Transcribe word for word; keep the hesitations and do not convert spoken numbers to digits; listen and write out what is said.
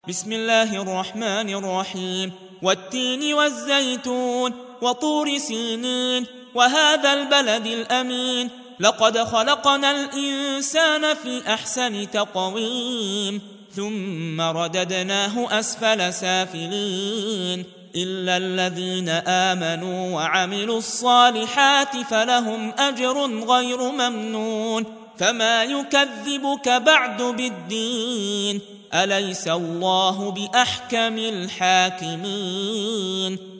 بسم الله الرحمن الرحيم والتين والزيتون وطور سينين وهذا البلد الأمين لقد خلقنا الإنسان في أحسن تقويم ثم رددناه أسفل سافلين إلا الذين آمنوا وعملوا الصالحات فلهم أجر غير ممنون فما يكذبك بعد بالدين أليس الله بأحكم الحاكمين